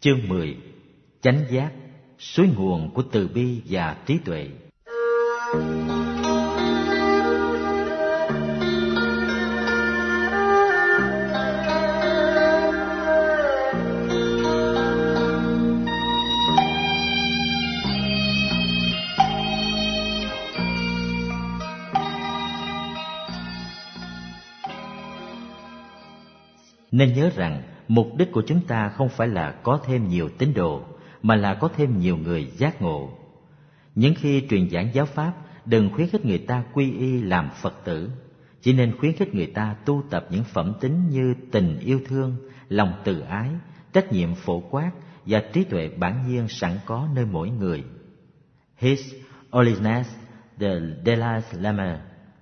Chương 10. Chánh giác, suối nguồn của từ bi và trí tuệ. Nên nhớ rằng mục đích của chúng ta không phải là có thêm nhiều tín đồ, mà là có thêm nhiều người giác ngộ. Những khi truyền giảng giáo pháp, đừng khuyến khích người ta quy y làm Phật tử, chỉ nên khuyến khích người ta tu tập những phẩm tính như tình yêu thương, lòng từ ái, trách nhiệm phổ quát và trí tuệ bản nhiên sẵn có nơi mỗi người. His Holiness the Dalai Lama.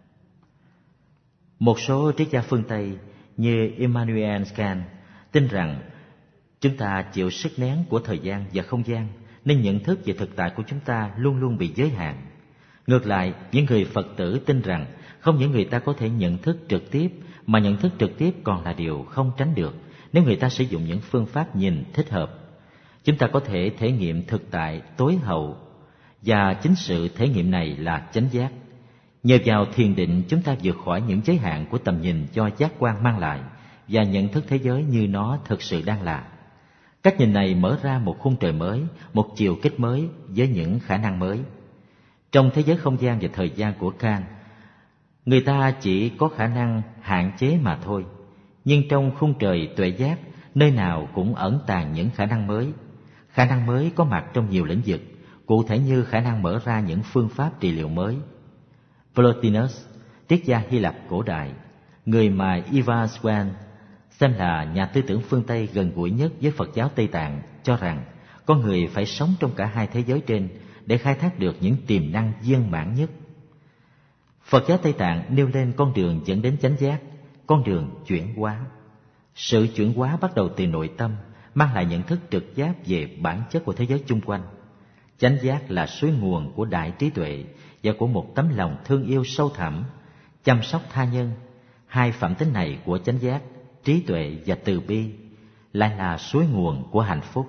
Một số triết gia phương Tây như Immanuel Kant tin rằng chúng ta chịu sức nén của thời gian và không gian, nên nhận thức về thực tại của chúng ta luôn luôn bị giới hạn. Ngược lại, những người Phật tử tin rằng không những người ta có thể nhận thức trực tiếp, mà nhận thức trực tiếp còn là điều không tránh được nếu người ta sử dụng những phương pháp nhìn thích hợp. Chúng ta có thể thể nghiệm thực tại tối hậu, và chính sự thể nghiệm này là chánh giác. Nhờ vào thiền định, chúng ta vượt khỏi những giới hạn của tầm nhìn do giác quan mang lại và nhận thức thế giới như nó thực sự đang là. Cách nhìn này mở ra một khung trời mới, một chiều kích mới với những khả năng mới. Trong thế giới không gian và thời gian của Kant, người ta chỉ có khả năng hạn chế mà thôi. Nhưng trong khung trời tuệ giác, nơi nào cũng ẩn tàng những khả năng mới. Khả năng mới có mặt trong nhiều lĩnh vực, cụ thể như khả năng mở ra những phương pháp trị liệu mới. Plotinus, triết gia Hy Lạp cổ đại, người mà Ivan Swan xem là nhà tư tưởng phương Tây gần gũi nhất với Phật giáo Tây Tạng, cho rằng con người phải sống trong cả hai thế giới trên để khai thác được những tiềm năng viên mãn nhất. Phật giáo Tây Tạng nêu lên con đường dẫn đến chánh giác, con đường chuyển hóa. Sự chuyển hóa bắt đầu từ nội tâm, mang lại nhận thức trực giác về bản chất của thế giới chung quanh. Chánh giác là suối nguồn của đại trí tuệ và của một tấm lòng thương yêu sâu thẳm, chăm sóc tha nhân. Hai phẩm tính này của chánh giác, trí tuệ và từ bi, lại là suối nguồn của hạnh phúc.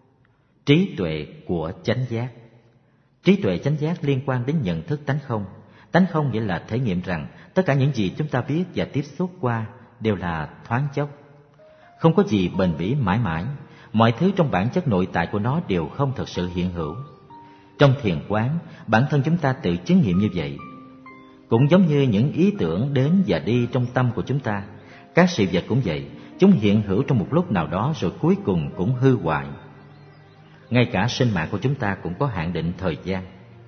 Trí tuệ của chánh giác. Trí tuệ chánh giác liên quan đến nhận thức tánh không. Tánh không nghĩa là thể nghiệm rằng tất cả những gì chúng ta biết và tiếp xúc qua đều là thoáng chốc. Không có gì bền bỉ mãi mãi, mọi thứ trong bản chất nội tại của nó đều không thực sự hiện hữu. Trong thiền quán, bản thân chúng ta tự chứng nghiệm như vậy. Cũng giống như những ý tưởng đến và đi trong tâm của chúng ta, các sự vật cũng vậy, chúng hiện hữu trong một lúc nào đó rồi cuối cùng cũng hư hoại. Ngay cả sinh mạng của chúng ta cũng có hạn định thời gian.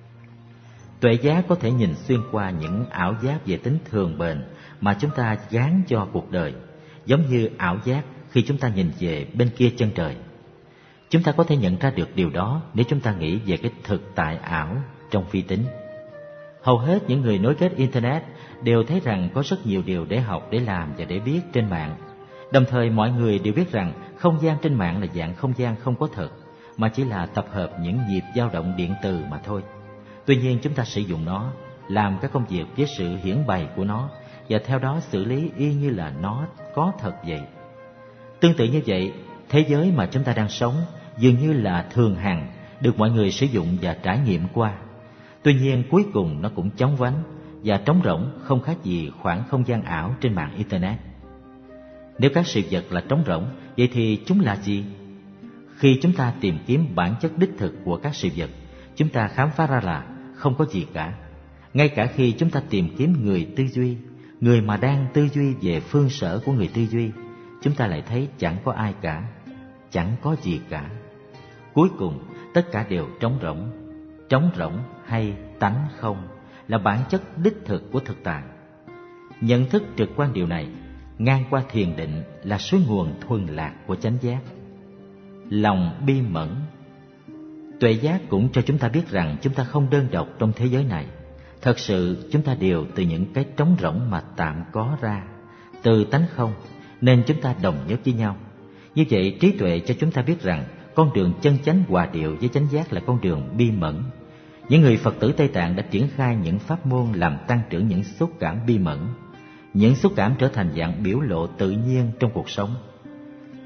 Tuệ giác có thể nhìn xuyên qua những ảo giác về tính thường bền mà chúng ta gán cho cuộc đời, giống như ảo giác khi chúng ta nhìn về bên kia chân trời. Chúng ta có thể nhận ra được điều đó nếu chúng ta nghĩ về cái thực tại ảo trong vi tính. Hầu hết những người nối kết Internet đều thấy rằng có rất nhiều điều để học, để làm và để biết trên mạng. Đồng thời mọi người đều biết rằng không gian trên mạng là dạng không gian không có thật, mà chỉ là tập hợp những nhịp dao động điện từ mà thôi. Tuy nhiên chúng ta sử dụng nó, làm các công việc với sự hiển bày của nó, và theo đó xử lý y như là nó có thật vậy. Tương tự như vậy, thế giới mà chúng ta đang sống dường như là thường hằng, được mọi người sử dụng và trải nghiệm qua. Tuy nhiên cuối cùng nó cũng chóng vánh và trống rỗng, không khác gì khoảng không gian ảo trên mạng Internet. Nếu các sự vật là trống rỗng, vậy thì chúng là gì? Khi chúng ta tìm kiếm bản chất đích thực của các sự vật, chúng ta khám phá ra là không có gì cả. Ngay cả khi chúng ta tìm kiếm người tư duy, người mà đang tư duy về phương sở của người tư duy, chúng ta lại thấy chẳng có ai cả, chẳng có gì cả. Cuối cùng, tất cả đều trống rỗng. Trống rỗng hay tánh không là bản chất đích thực của thực tại. Nhận thức trực quan điều này, ngang qua thiền định, là suối nguồn thuần lạc của chánh giác. Lòng bi mẫn. Tuệ giác cũng cho chúng ta biết rằng chúng ta không đơn độc trong thế giới này. Thật sự chúng ta đều từ những cái trống rỗng mà tạm có ra, từ tánh không, nên chúng ta đồng nhất với nhau. Như vậy trí tuệ cho chúng ta biết rằng con đường chân chánh hòa điệu với chánh giác là con đường bi mẫn. Những người Phật tử Tây Tạng đã triển khai những pháp môn làm tăng trưởng những xúc cảm bi mẫn. Những xúc cảm trở thành dạng biểu lộ tự nhiên trong cuộc sống.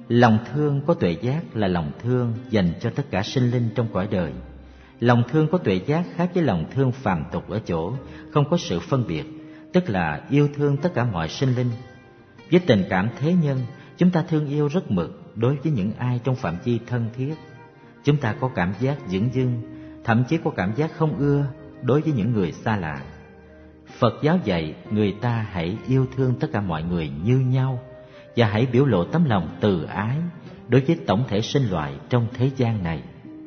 Lòng thương có tuệ giác là lòng thương dành cho tất cả sinh linh trong cõi đời. Lòng thương có tuệ giác khác với lòng thương phàm tục ở chỗ không có sự phân biệt, tức là yêu thương tất cả mọi sinh linh. Với tình cảm thế nhân, chúng ta thương yêu rất mực đối với những ai trong phạm vi thân thiết. Chúng ta có cảm giác dửng dưng, thậm chí có cảm giác không ưa đối với những người xa lạ. Phật giáo dạy người ta hãy yêu thương tất cả mọi người như nhau và hãy biểu lộ tấm lòng từ ái đối với tổng thể sinh loại trong thế gian này.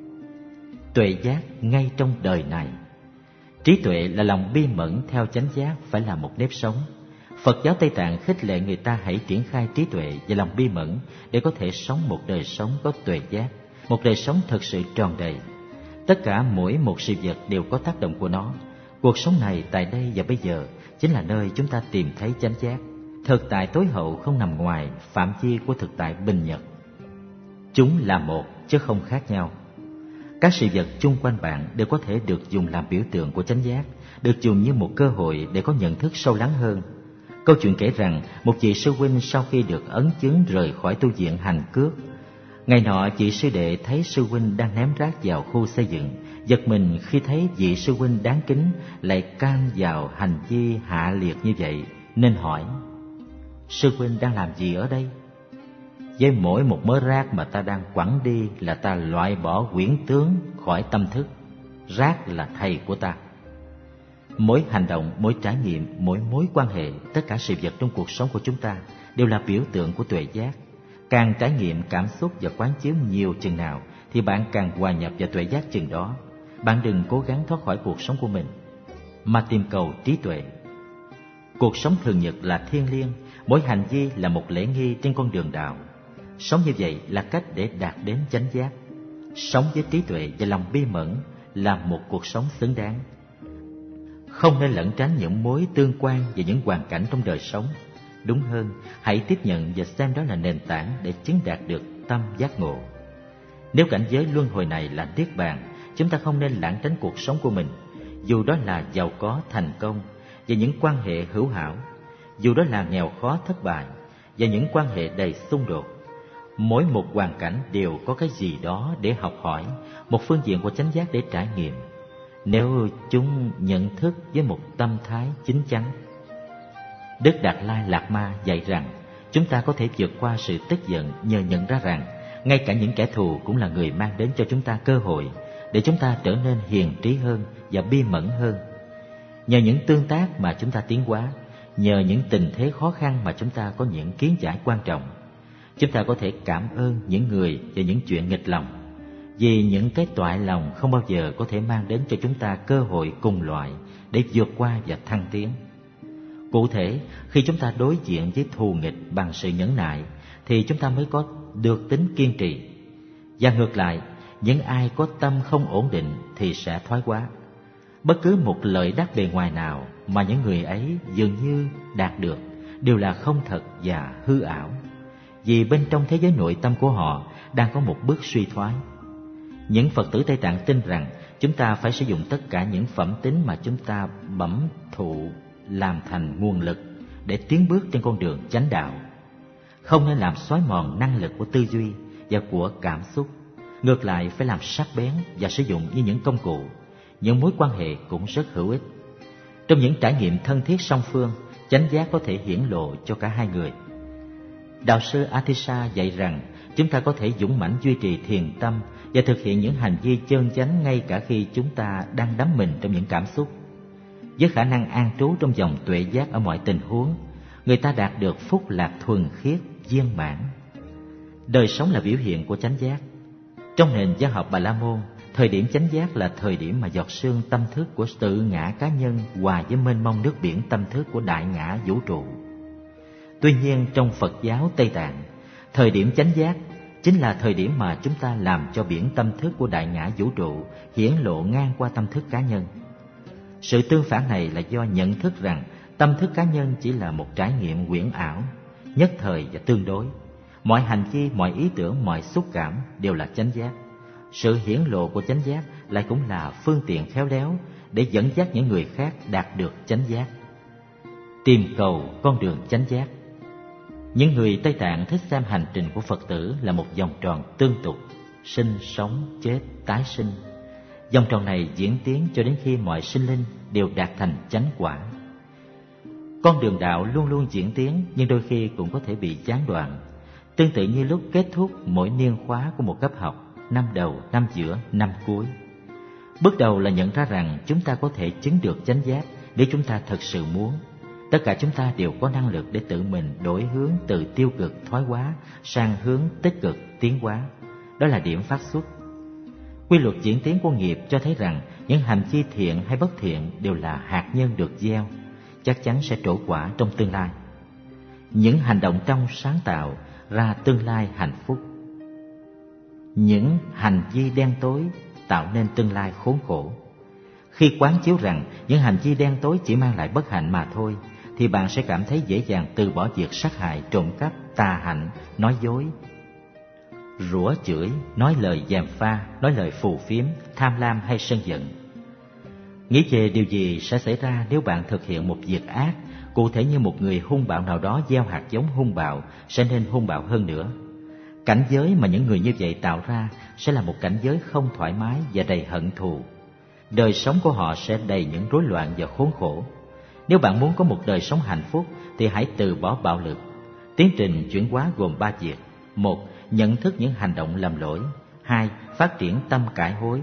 Tuệ giác ngay trong đời này. Trí tuệ là lòng bi mẫn theo chánh giác phải là một nếp sống. Phật giáo Tây Tạng khích lệ người ta hãy triển khai trí tuệ và lòng bi mẫn để có thể sống một đời sống có tuệ giác, một đời sống thật sự tròn đầy. Tất cả mỗi một sự vật đều có tác động của nó. Cuộc sống này tại đây và bây giờ chính là nơi chúng ta tìm thấy chánh giác. Thực tại tối hậu không nằm ngoài phạm vi của thực tại bình nhật. Chúng là một chứ không khác nhau. Các sự vật chung quanh bạn đều có thể được dùng làm biểu tượng của chánh giác, được dùng như một cơ hội để có nhận thức sâu lắng hơn. Câu chuyện kể rằng một vị sư huynh sau khi được ấn chứng rời khỏi tu viện hành cước. Ngày nọ vị sư đệ thấy sư huynh đang ném rác vào khu xây dựng, giật mình khi thấy vị sư huynh đáng kính lại can vào hành vi hạ liệt như vậy, nên hỏi: sư huynh đang làm gì ở đây? Với mỗi một mớ rác mà ta đang quẳng đi là ta loại bỏ huyễn tướng khỏi tâm thức. Rác là thầy của ta. Mỗi hành động, mỗi trải nghiệm, mỗi mối quan hệ, tất cả sự vật trong cuộc sống của chúng ta đều là biểu tượng của tuệ giác. Càng trải nghiệm cảm xúc và quán chiếu nhiều chừng nào thì bạn càng hòa nhập vào tuệ giác chừng đó. Bạn đừng cố gắng thoát khỏi cuộc sống của mình, mà tìm cầu trí tuệ. Cuộc sống thường nhật là thiêng liêng, mỗi hành vi là một lễ nghi trên con đường đạo. Sống như vậy là cách để đạt đến chánh giác. Sống với trí tuệ và lòng bi mẫn là một cuộc sống xứng đáng. Không nên lẩn tránh những mối tương quan và những hoàn cảnh trong đời sống. Đúng hơn, hãy tiếp nhận và xem đó là nền tảng để chứng đạt được tâm giác ngộ. Nếu cảnh giới luân hồi này là niết bàn, chúng ta không nên lảng tránh cuộc sống của mình, dù đó là giàu có, thành công và những quan hệ hữu hảo, dù đó là nghèo khó, thất bại và những quan hệ đầy xung đột. Mỗi một hoàn cảnh đều có cái gì đó để học hỏi, một phương diện của chánh giác để trải nghiệm, nếu chúng nhận thức với một tâm thái chín chắn. Đức Đạt Lai Lạt Ma dạy rằng chúng ta có thể vượt qua sự tức giận nhờ nhận ra rằng ngay cả những kẻ thù cũng là người mang đến cho chúng ta cơ hội để chúng ta trở nên hiền trí hơn và bi mẫn hơn. Nhờ những tương tác mà chúng ta tiến hóa, nhờ những tình thế khó khăn mà chúng ta có những kiến giải quan trọng, chúng ta có thể cảm ơn những người và những chuyện nghịch lòng, vì những cái toại lòng không bao giờ có thể mang đến cho chúng ta cơ hội cùng loại để vượt qua và thăng tiến. Cụ thể, khi chúng ta đối diện với thù nghịch bằng sự nhẫn nại thì chúng ta mới có được tính kiên trì. Và ngược lại, những ai có tâm không ổn định thì sẽ thoái hóa. Bất cứ một lợi đắc bề ngoài nào mà những người ấy dường như đạt được đều là không thật và hư ảo, vì bên trong thế giới nội tâm của họ đang có một bước suy thoái. Những Phật tử Tây Tạng tin rằng chúng ta phải sử dụng tất cả những phẩm tính mà chúng ta bẩm thụ làm thành nguồn lực để tiến bước trên con đường chánh đạo. Không nên làm xói mòn năng lực của tư duy và của cảm xúc. Ngược lại, phải làm sắc bén và sử dụng như những công cụ. Những mối quan hệ cũng rất hữu ích. Trong những trải nghiệm thân thiết song phương, chánh giác có thể hiển lộ cho cả hai người. Đạo sư Atisha dạy rằng chúng ta có thể dũng mãnh duy trì thiền tâm và thực hiện những hành vi chân chánh ngay cả khi chúng ta đang đắm mình trong những cảm xúc. Với khả năng an trú trong dòng tuệ giác ở mọi tình huống, người ta đạt được phúc lạc thuần khiết, viên mãn. Đời sống là biểu hiện của chánh giác. Trong nền giáo học Bà La Môn, thời điểm chánh giác là thời điểm mà giọt sương tâm thức của tự ngã cá nhân hòa với mênh mông nước biển tâm thức của đại ngã vũ trụ. Tuy nhiên, trong Phật giáo Tây Tạng, thời điểm chánh giác chính là thời điểm mà chúng ta làm cho biển tâm thức của đại ngã vũ trụ hiển lộ ngang qua tâm thức cá nhân. Sự tương phản này là do nhận thức rằng tâm thức cá nhân chỉ là một trải nghiệm huyễn ảo, nhất thời và tương đối. Mọi hành vi, mọi ý tưởng, mọi xúc cảm đều là chánh giác. Sự hiển lộ của chánh giác lại cũng là phương tiện khéo léo để dẫn dắt những người khác đạt được chánh giác. Tìm cầu con đường chánh giác. Những người Tây Tạng thích xem hành trình của Phật tử là một vòng tròn tương tục, sinh, sống, chết, tái sinh. Vòng tròn này diễn tiến cho đến khi mọi sinh linh đều đạt thành chánh quả. Con đường đạo luôn luôn diễn tiến, nhưng đôi khi cũng có thể bị gián đoạn. Tương tự như lúc kết thúc mỗi niên khóa của một cấp học, năm đầu, năm giữa, năm cuối. Bước đầu là nhận ra rằng chúng ta có thể chứng được chánh giác nếu chúng ta thật sự muốn. Tất cả chúng ta đều có năng lực để tự mình đổi hướng từ tiêu cực thoái hóa sang hướng tích cực tiến hóa. Đó là điểm phát xuất. Quy luật diễn tiến của nghiệp cho thấy rằng những hành chi thiện hay bất thiện đều là hạt nhân được gieo, chắc chắn sẽ trổ quả trong tương lai. Những hành động trong sáng tạo ra tương lai hạnh phúc. Những hành vi đen tối tạo nên tương lai khốn khổ. Khi quán chiếu rằng những hành vi đen tối chỉ mang lại bất hạnh mà thôi, thì bạn sẽ cảm thấy dễ dàng từ bỏ việc sát hại, trộm cắp, tà hạnh, nói dối, rủa chửi, nói lời gièm pha, nói lời phù phiếm, tham lam hay sân giận. Nghĩ về điều gì sẽ xảy ra nếu bạn thực hiện một việc ác, cụ thể như một người hung bạo nào đó gieo hạt giống hung bạo sẽ nên hung bạo hơn nữa. Cảnh giới mà những người như vậy tạo ra sẽ là một cảnh giới không thoải mái và đầy hận thù. Đời sống của họ sẽ đầy những rối loạn và khốn khổ. Nếu bạn muốn có một đời sống hạnh phúc thì hãy từ bỏ bạo lực. Tiến trình chuyển hóa gồm 3 việc. 1. Nhận thức những hành động lầm lỗi. 2. Phát triển tâm cải hối.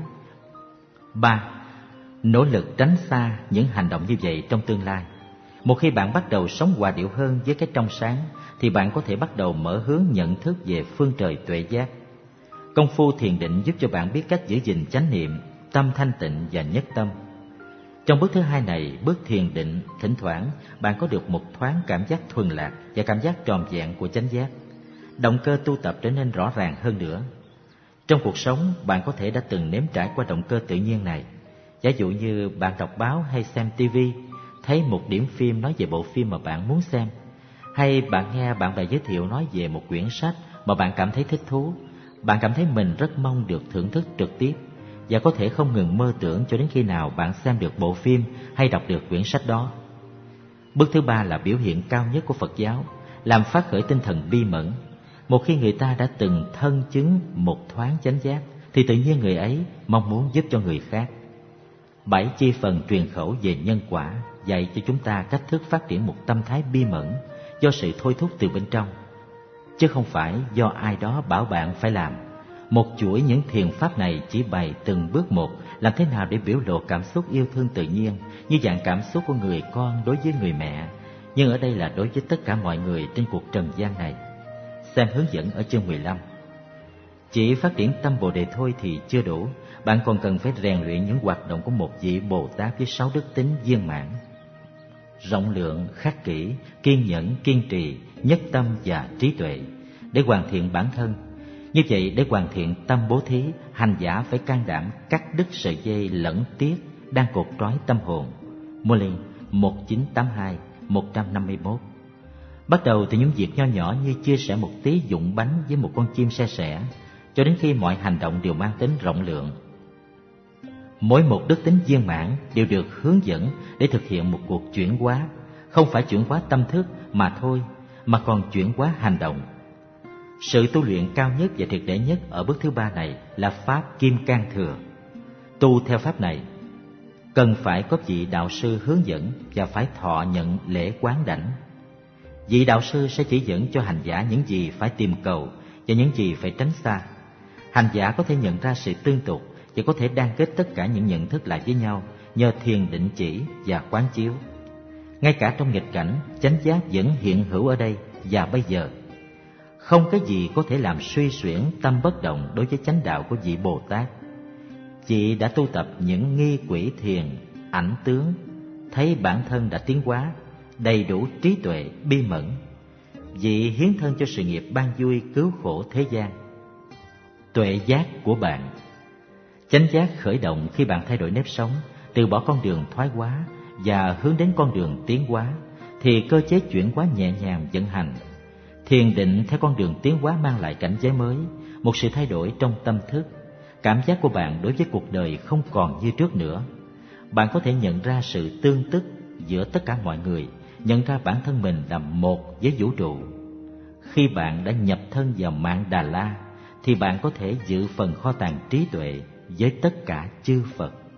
3. Nỗ lực tránh xa những hành động như vậy trong tương lai. Một khi bạn bắt đầu sống hòa điệu hơn với cái trong sáng, thì bạn có thể bắt đầu mở hướng nhận thức về phương trời tuệ giác. Công phu thiền định giúp cho bạn biết cách giữ gìn chánh niệm, tâm thanh tịnh và nhất tâm. Trong bước thứ 2 này, bước thiền định, thỉnh thoảng bạn có được một thoáng cảm giác thuần lạc và cảm giác tròn vẹn của chánh giác. Động cơ tu tập trở nên rõ ràng hơn nữa. Trong cuộc sống, bạn có thể đã từng nếm trải qua động cơ tự nhiên này. Giả dụ như bạn đọc báo hay xem TV, thấy một điểm phim nói về bộ phim mà bạn muốn xem, hay bạn nghe bạn bè giới thiệu nói về một quyển sách mà bạn cảm thấy thích thú. Bạn cảm thấy mình rất mong được thưởng thức trực tiếp, và có thể không ngừng mơ tưởng cho đến khi nào bạn xem được bộ phim hay đọc được quyển sách đó. Bước thứ 3 là biểu hiện cao nhất của Phật giáo, làm phát khởi tinh thần bi mẫn. Một khi người ta đã từng thân chứng một thoáng chánh giác, thì tự nhiên người ấy mong muốn giúp cho người khác. 7 chi phần truyền khẩu về nhân quả dạy cho chúng ta cách thức phát triển một tâm thái bi mẫn do sự thôi thúc từ bên trong, chứ không phải do ai đó bảo bạn phải làm. Một chuỗi những thiền pháp này chỉ bày từng bước một làm thế nào để biểu lộ cảm xúc yêu thương tự nhiên, như dạng cảm xúc của người con đối với người mẹ, nhưng ở đây là đối với tất cả mọi người trên cuộc trần gian này. Xem hướng dẫn ở chương 15. Chỉ phát triển tâm Bồ Đề thôi thì chưa đủ, bạn còn cần phải rèn luyện những hoạt động của một vị Bồ Tát với 6 đức tính viên mãn: rộng lượng, khắc kỷ, kiên nhẫn, kiên trì, nhất tâm và trí tuệ, để hoàn thiện bản thân. Như vậy, để hoàn thiện tâm bố thí, hành giả phải can đảm cắt đứt sợi dây lẫn tiếc đang cột trói tâm hồn. Molin 1982-151. Bắt đầu từ những việc nho nhỏ như chia sẻ một tí vụn bánh với một con chim se sẻ, cho đến khi mọi hành động đều mang tính rộng lượng. Mỗi một đức tính viên mãn đều được hướng dẫn để thực hiện một cuộc chuyển hóa, không phải chuyển hóa tâm thức mà thôi, mà còn chuyển hóa hành động. Sự tu luyện cao nhất và triệt để nhất ở bước thứ 3 này là pháp Kim Cang Thừa. Tu theo pháp này cần phải có vị đạo sư hướng dẫn và phải thọ nhận lễ quán đảnh. Vị đạo sư sẽ chỉ dẫn cho hành giả những gì phải tìm cầu và những gì phải tránh xa. Hành giả có thể nhận ra sự tương tục và có thể đan kết tất cả những nhận thức lại với nhau nhờ thiền định chỉ và quán chiếu. Ngay cả trong nghịch cảnh, chánh giác vẫn hiện hữu ở đây và bây giờ. Không cái gì có thể làm suy xuyển tâm bất động đối với chánh đạo của vị Bồ Tát. Chị đã tu tập những nghi quỷ thiền, ảnh tướng, thấy bản thân đã tiến hóa, đầy đủ trí tuệ, bi mẫn. Vị hiến thân cho sự nghiệp ban vui cứu khổ thế gian. Tuệ giác của bạn. Chánh giác khởi động khi bạn thay đổi nếp sống, từ bỏ con đường thoái hóa và hướng đến con đường tiến hóa, thì cơ chế chuyển hóa nhẹ nhàng vận hành. Thiền định theo con đường tiến hóa mang lại cảnh giới mới, một sự thay đổi trong tâm thức. Cảm giác của bạn đối với cuộc đời không còn như trước nữa. Bạn có thể nhận ra sự tương tức giữa tất cả mọi người, nhận ra bản thân mình là một với vũ trụ. Khi bạn đã nhập thân vào mạng Đà La, thì bạn có thể giữ phần kho tàng trí tuệ với tất cả chư Phật.